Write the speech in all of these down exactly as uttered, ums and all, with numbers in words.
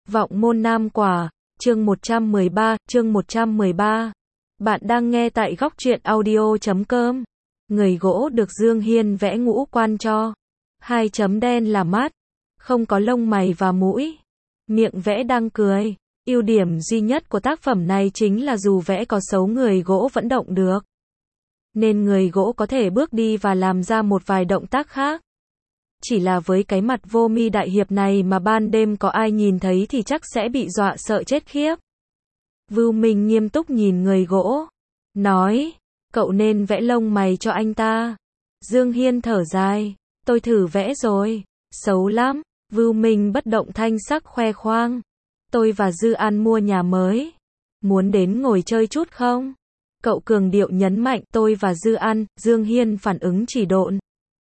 Vọng môn nam quả, chương một trăm mười ba, chương một trăm mười ba. Bạn đang nghe tại góc truyện audio chấm com. Người gỗ được Dương Hiên vẽ ngũ quan cho. Hai chấm đen là mắt, không có lông mày và mũi. Miệng vẽ đang cười. Ưu điểm duy nhất của tác phẩm này chính là dù vẽ có xấu người gỗ vẫn động được. Nên người gỗ có thể bước đi và làm ra một vài động tác khác. Chỉ là với cái mặt vô mi đại hiệp này mà ban đêm có ai nhìn thấy thì chắc sẽ bị dọa sợ chết khiếp. Vưu Minh nghiêm túc nhìn người gỗ, nói, cậu nên vẽ lông mày cho anh ta. Dương Hiên thở dài, tôi thử vẽ rồi, xấu lắm. Vưu Minh bất động thanh sắc khoe khoang, tôi và Dư An mua nhà mới, muốn đến ngồi chơi chút không? Cậu cường điệu nhấn mạnh tôi và Dư An. Dương Hiên phản ứng chỉ độn,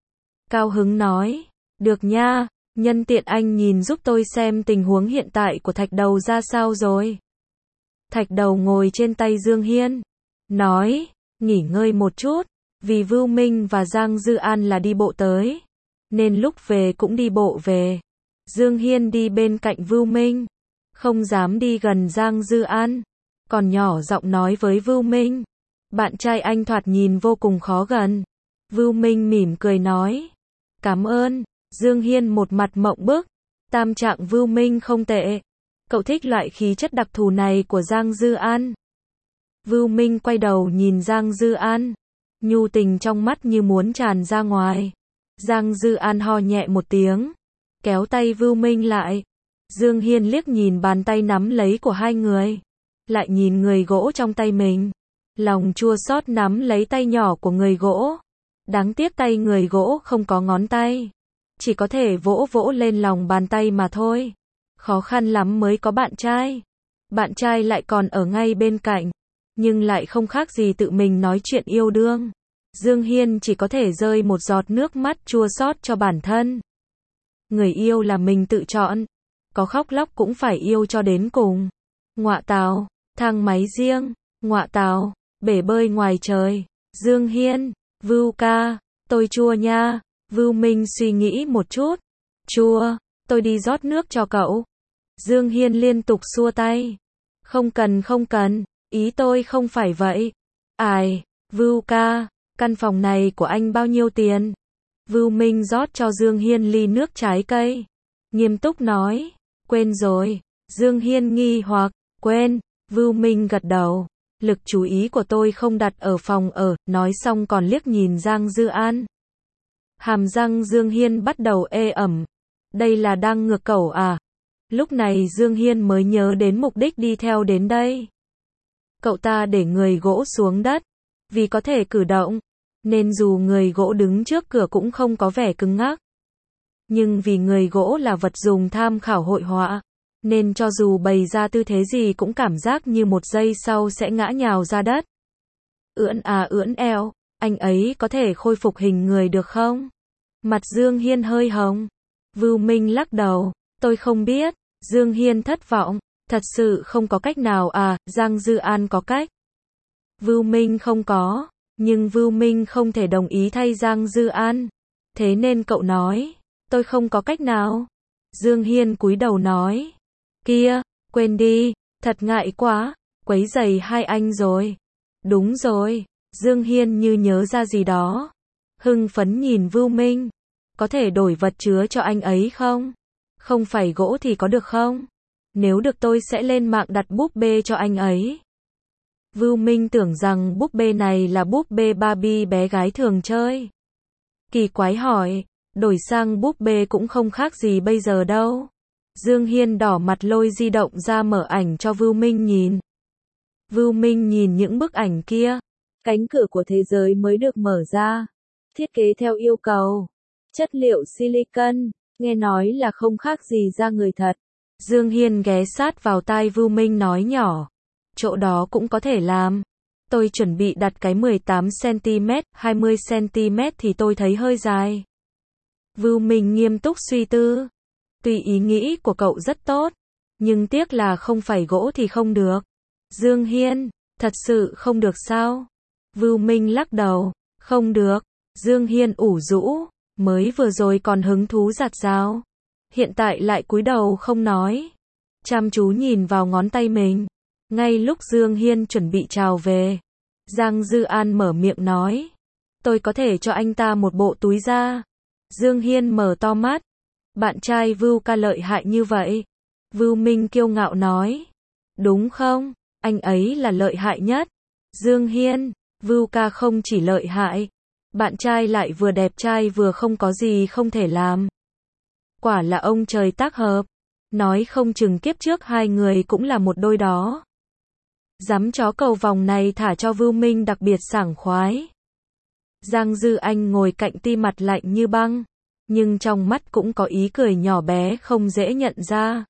cao hứng nói, được nha, nhân tiện anh nhìn giúp tôi xem tình huống hiện tại của Thạch Đầu ra sao rồi. Thạch Đầu ngồi trên tay Dương Hiên, nói, nghỉ ngơi một chút, vì Vưu Minh và Giang Dư An là đi bộ tới, nên lúc về cũng đi bộ về. Dương Hiên đi bên cạnh Vưu Minh, không dám đi gần Giang Dư An, còn nhỏ giọng nói với Vưu Minh, bạn trai anh thoạt nhìn vô cùng khó gần. Vưu Minh mỉm cười nói, cảm ơn. Dương Hiên một mặt mộng bức, tam trạng Vưu Minh không tệ. Cậu thích loại khí chất đặc thù này của Giang Dư An. Vưu Minh quay đầu nhìn Giang Dư An, nhu tình trong mắt như muốn tràn ra ngoài. Giang Dư An ho nhẹ một tiếng, kéo tay Vưu Minh lại. Dương Hiên liếc nhìn bàn tay nắm lấy của hai người, lại nhìn người gỗ trong tay mình, lòng chua xót nắm lấy tay nhỏ của người gỗ. Đáng tiếc tay người gỗ không có ngón tay, chỉ có thể vỗ vỗ lên lòng bàn tay mà thôi. Khó khăn lắm mới có bạn trai. Bạn trai lại còn ở ngay bên cạnh, nhưng lại không khác gì tự mình nói chuyện yêu đương. Dương Hiên chỉ có thể rơi một giọt nước mắt chua xót cho bản thân. Người yêu là mình tự chọn, có khóc lóc cũng phải yêu cho đến cùng. Ngọa tào, thang máy riêng, ngọa tào, bể bơi ngoài trời. Dương Hiên, Vưu ca, tôi chua nha. Vưu Minh suy nghĩ một chút, chua, tôi đi rót nước cho cậu. Dương Hiên liên tục xua tay, không cần không cần, ý tôi không phải vậy. Ai, Vưu ca, căn phòng này của anh bao nhiêu tiền? Vưu Minh rót cho Dương Hiên ly nước trái cây, nghiêm túc nói, quên rồi. Dương Hiên nghi hoặc, quên. Vưu Minh gật đầu, lực chú ý của tôi không đặt ở phòng ở, nói xong còn liếc nhìn Giang Dư An. Hàm răng Dương Hiên bắt đầu ê ẩm, đây là đang ngược cẩu à? Lúc này Dương Hiên mới nhớ đến mục đích đi theo đến đây. Cậu ta để người gỗ xuống đất, vì có thể cử động, nên dù người gỗ đứng trước cửa cũng không có vẻ cứng ngắc. Nhưng vì người gỗ là vật dùng tham khảo hội họa, nên cho dù bày ra tư thế gì cũng cảm giác như một giây sau sẽ ngã nhào ra đất. Ưỡn à ưỡn eo, anh ấy có thể khôi phục hình người được không? Mặt Dương Hiên hơi hồng. Vưu Minh lắc đầu, tôi không biết. Dương Hiên thất vọng, thật sự không có cách nào à? Giang Dư An có cách. Vưu Minh không có, nhưng Vưu Minh không thể đồng ý thay Giang Dư An. Thế nên cậu nói, tôi không có cách nào. Dương Hiên cúi đầu nói, kia, quên đi, thật ngại quá, quấy rầy hai anh rồi. Đúng rồi. Dương Hiên như nhớ ra gì đó, hưng phấn nhìn Vưu Minh, có thể đổi vật chứa cho anh ấy không? Không phải gỗ thì có được không? Nếu được tôi sẽ lên mạng đặt búp bê cho anh ấy. Vưu Minh tưởng rằng búp bê này là búp bê Barbie bé gái thường chơi. Kỳ quái hỏi, đổi sang búp bê cũng không khác gì bây giờ đâu. Dương Hiên đỏ mặt lôi di động ra mở ảnh cho Vưu Minh nhìn. Vưu Minh nhìn những bức ảnh kia. Cánh cửa của thế giới mới được mở ra, thiết kế theo yêu cầu, chất liệu silicon, nghe nói là không khác gì da người thật. Dương Hiên ghé sát vào tai Vưu Minh nói nhỏ, chỗ đó cũng có thể làm. Tôi chuẩn bị đặt cái mười tám xăng-ti-mét, hai mươi xăng-ti-mét thì tôi thấy hơi dài. Vưu Minh nghiêm túc suy tư, tuy ý nghĩ của cậu rất tốt, nhưng tiếc là không phải gỗ thì không được. Dương Hiên, thật sự không được sao? Vưu Minh lắc đầu, không được. Dương Hiên ủ rũ, mới vừa rồi còn hứng thú giặt rào, hiện tại lại cúi đầu không nói. chăm chú nhìn vào ngón tay mình. Ngay lúc Dương Hiên chuẩn bị chào về, Giang Dư An mở miệng nói, tôi có thể cho anh ta một bộ túi da. Dương Hiên mở to mắt, bạn trai Vưu ca lợi hại như vậy. Vưu Minh kiêu ngạo nói, đúng không, anh ấy là lợi hại nhất. Dương Hiên, Vưu ca không chỉ lợi hại, bạn trai lại vừa đẹp trai vừa không có gì không thể làm. Quả là ông trời tác hợp, nói không chừng kiếp trước hai người cũng là một đôi đó. Dám chó cầu vòng này thả cho Vưu Minh đặc biệt sảng khoái. Giang Dư Anh ngồi cạnh ti mặt lạnh như băng, nhưng trong mắt cũng có ý cười nhỏ bé không dễ nhận ra.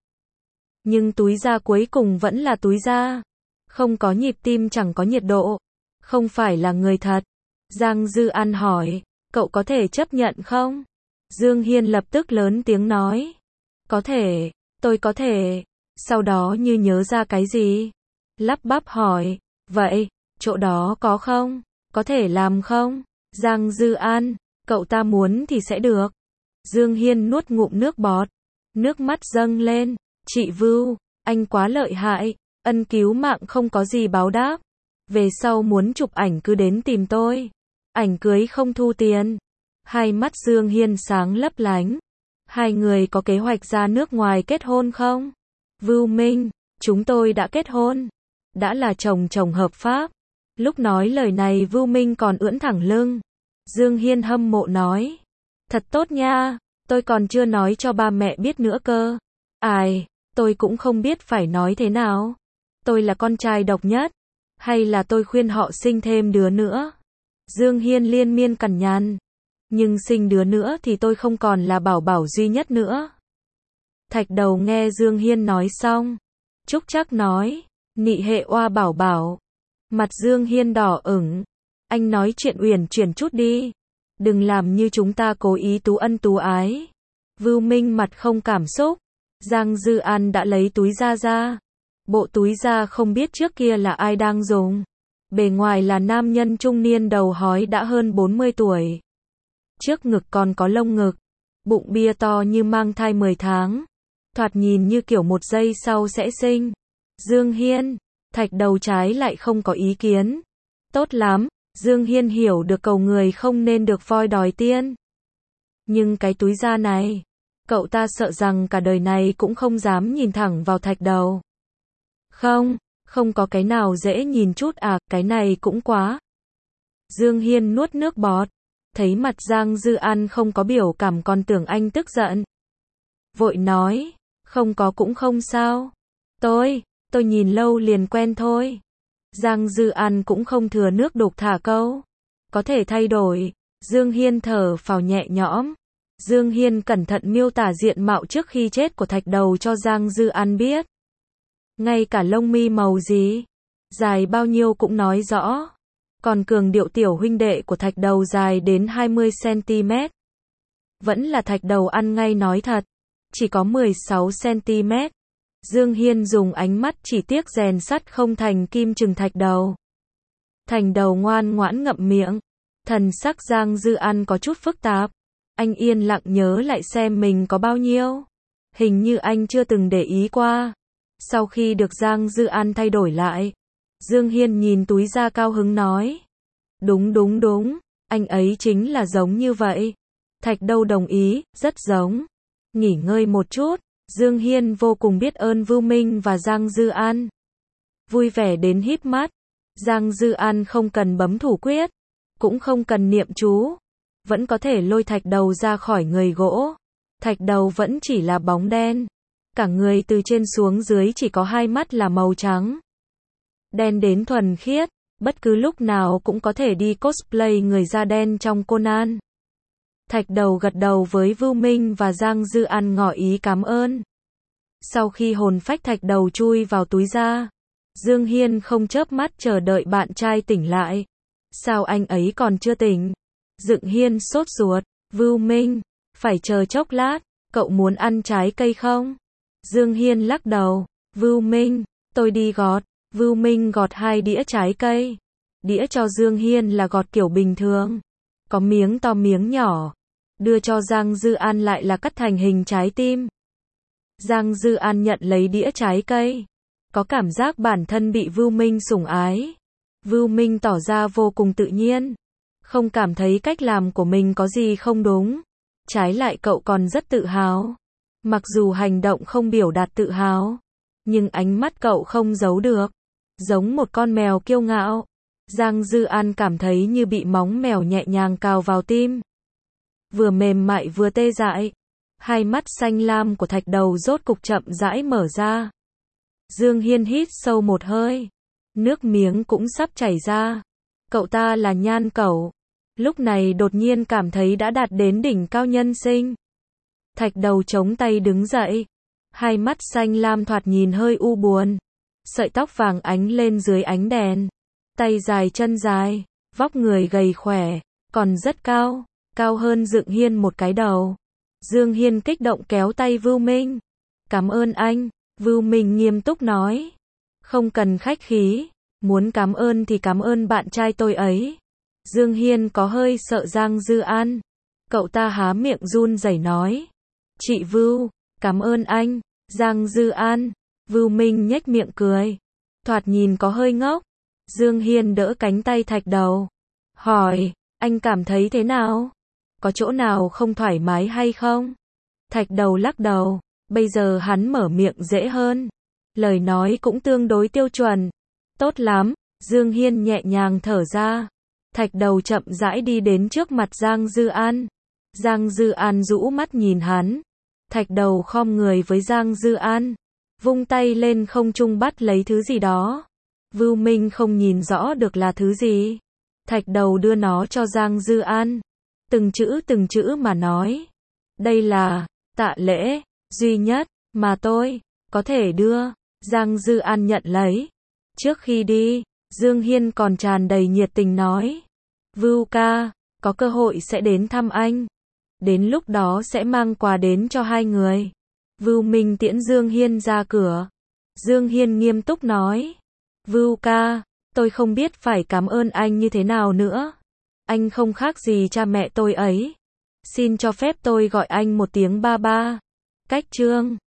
Nhưng túi da cuối cùng vẫn là túi da, không có nhịp tim chẳng có nhiệt độ, không phải là người thật. Giang Dư An hỏi, cậu có thể chấp nhận không? Dương Hiên lập tức lớn tiếng nói, có thể, tôi có thể. Sau đó như nhớ ra cái gì, lắp bắp hỏi, vậy, chỗ đó có không? Có thể làm không? Giang Dư An, cậu ta muốn thì sẽ được. Dương Hiên nuốt ngụm nước bọt, nước mắt dâng lên, chị Vưu, anh quá lợi hại, ân cứu mạng không có gì báo đáp. Về sau muốn chụp ảnh cứ đến tìm tôi. Ảnh cưới không thu tiền. Hai mắt Dương Hiên sáng lấp lánh. Hai người có kế hoạch ra nước ngoài kết hôn không? Vưu Minh, chúng tôi đã kết hôn. Đã là chồng chồng hợp pháp. Lúc nói lời này Vưu Minh còn ưỡn thẳng lưng. Dương Hiên hâm mộ nói, thật tốt nha, tôi còn chưa nói cho ba mẹ biết nữa cơ. Ai, tôi cũng không biết phải nói thế nào. Tôi là con trai độc nhất, hay là tôi khuyên họ sinh thêm đứa nữa? Dương Hiên liên miên cằn nhằn, nhưng sinh đứa nữa thì tôi không còn là bảo bảo duy nhất nữa. Thạch Đầu nghe Dương Hiên nói xong, trúc trắc nói, nị hệ oa bảo bảo. Mặt Dương Hiên đỏ ửng, anh nói chuyện uyển chuyển chút đi, đừng làm như chúng ta cố ý tú ân tú ái. Vưu Minh mặt không cảm xúc. Giang Dư An đã lấy túi da ra. Bộ túi da không biết trước kia là ai đang dùng. Bề ngoài là nam nhân trung niên đầu hói đã hơn bốn mươi tuổi. Trước ngực còn có lông ngực, bụng bia to như mang thai mười tháng. Thoạt nhìn như kiểu một giây sau sẽ sinh. Dương Hiên, Thạch Đầu trái lại không có ý kiến. Tốt lắm, Dương Hiên hiểu được cầu người không nên được voi đòi tiên. Nhưng cái túi da này, cậu ta sợ rằng cả đời này cũng không dám nhìn thẳng vào Thạch Đầu. Không, không có cái nào dễ nhìn chút à, cái này cũng quá. Dương Hiên nuốt nước bọt, thấy mặt Giang Dư An không có biểu cảm còn tưởng anh tức giận. Vội nói, không có cũng không sao. Tôi, tôi nhìn lâu liền quen thôi. Giang Dư An cũng không thừa nước đục thả câu. Có thể thay đổi. Dương Hiên thở phào nhẹ nhõm. Dương Hiên cẩn thận miêu tả diện mạo trước khi chết của Thạch Đầu cho Giang Dư An biết. Ngay cả lông mi màu gì, dài bao nhiêu cũng nói rõ. Còn cường điệu tiểu huynh đệ của Thạch Đầu dài đến hai mươi xăng-ti-mét. Vẫn là Thạch Đầu ăn ngay nói thật, chỉ có mười sáu xăng-ti-mét. Dương Hiên dùng ánh mắt chỉ tiếc rèn sắt không thành kim chừng Thạch Đầu. Thành Đầu ngoan ngoãn ngậm miệng. Thần sắc Giang Dư An có chút phức tạp. Anh yên lặng nhớ lại xem mình có bao nhiêu. Hình như anh chưa từng để ý qua. Sau khi được Giang Dư An thay đổi lại, Dương Hiên nhìn túi da cao hứng nói. Đúng đúng đúng, anh ấy chính là giống như vậy. Thạch Đầu đồng ý, rất giống. Nghỉ ngơi một chút, Dương Hiên vô cùng biết ơn Vưu Minh và Giang Dư An. Vui vẻ đến híp mắt. Giang Dư An không cần bấm thủ quyết, cũng không cần niệm chú, vẫn có thể lôi Thạch Đầu ra khỏi người gỗ. Thạch Đầu vẫn chỉ là bóng đen. Cả người từ trên xuống dưới chỉ có hai mắt là màu trắng. Đen đến thuần khiết, bất cứ lúc nào cũng có thể đi cosplay người da đen trong Conan. Thạch Đầu gật đầu với Vưu Minh và Giang Dư An ngỏ ý cảm ơn. Sau khi hồn phách Thạch Đầu chui vào túi da, Dương Hiên không chớp mắt chờ đợi bạn trai tỉnh lại. Sao anh ấy còn chưa tỉnh? Dựng Hiên sốt ruột. Vưu Minh, phải chờ chốc lát, cậu muốn ăn trái cây không? Dương Hiên lắc đầu. Vưu Minh, tôi đi gọt. Vưu Minh gọt hai đĩa trái cây. Đĩa cho Dương Hiên là gọt kiểu bình thường, có miếng to miếng nhỏ. Đưa cho Giang Dư An lại là cắt thành hình trái tim. Giang Dư An nhận lấy đĩa trái cây. Có cảm giác bản thân bị Vưu Minh sủng ái. Vưu Minh tỏ ra vô cùng tự nhiên. Không cảm thấy cách làm của mình có gì không đúng. Trái lại cậu còn rất tự hào. Mặc dù hành động không biểu đạt tự hào, nhưng ánh mắt cậu không giấu được. Giống một con mèo kiêu ngạo. Giang Dư An cảm thấy như bị móng mèo nhẹ nhàng cào vào tim. Vừa mềm mại vừa tê dại. Hai mắt xanh lam của Thạch Đầu rốt cục chậm rãi mở ra. Dương Hiên hít sâu một hơi. Nước miếng cũng sắp chảy ra. Cậu ta là Nhan Cẩu. Lúc này đột nhiên cảm thấy đã đạt đến đỉnh cao nhân sinh. Thạch Đầu chống tay đứng dậy. Hai mắt xanh lam thoạt nhìn hơi u buồn. Sợi tóc vàng ánh lên dưới ánh đèn. Tay dài chân dài. Vóc người gầy khỏe. Còn rất cao. Cao hơn Dương Hiên một cái đầu. Dương Hiên kích động kéo tay Vưu Minh. Cảm ơn anh. Vưu Minh nghiêm túc nói. Không cần khách khí. Muốn cảm ơn thì cảm ơn bạn trai tôi ấy. Dương Hiên có hơi sợ Giang Dư An. Cậu ta há miệng run rẩy nói. Chị Vưu, cảm ơn anh. Giang Dư An. Vưu Minh nhếch miệng cười. Thoạt nhìn có hơi ngốc. Dương Hiên đỡ cánh tay Thạch Đầu. Hỏi, anh cảm thấy thế nào? Có chỗ nào không thoải mái hay không? Thạch Đầu lắc đầu. Bây giờ hắn mở miệng dễ hơn. Lời nói cũng tương đối tiêu chuẩn. Tốt lắm. Dương Hiên nhẹ nhàng thở ra. Thạch Đầu chậm rãi đi đến trước mặt Giang Dư An. Giang Dư An rũ mắt nhìn hắn. Thạch Đầu khom người với Giang Dư An. Vung tay lên không trung bắt lấy thứ gì đó. Vưu Minh không nhìn rõ được là thứ gì. Thạch Đầu đưa nó cho Giang Dư An. Từng chữ từng chữ mà nói. Đây là tạ lễ duy nhất mà tôi có thể đưa. Giang Dư An nhận lấy. Trước khi đi, Dương Hiên còn tràn đầy nhiệt tình nói. Vưu ca, có cơ hội sẽ đến thăm anh. Đến lúc đó sẽ mang quà đến cho hai người. Vưu Minh tiễn Dương Hiên ra cửa. Dương Hiên nghiêm túc nói. Vưu ca, tôi không biết phải cảm ơn anh như thế nào nữa. Anh không khác gì cha mẹ tôi ấy. Xin cho phép tôi gọi anh một tiếng ba ba. Cách chương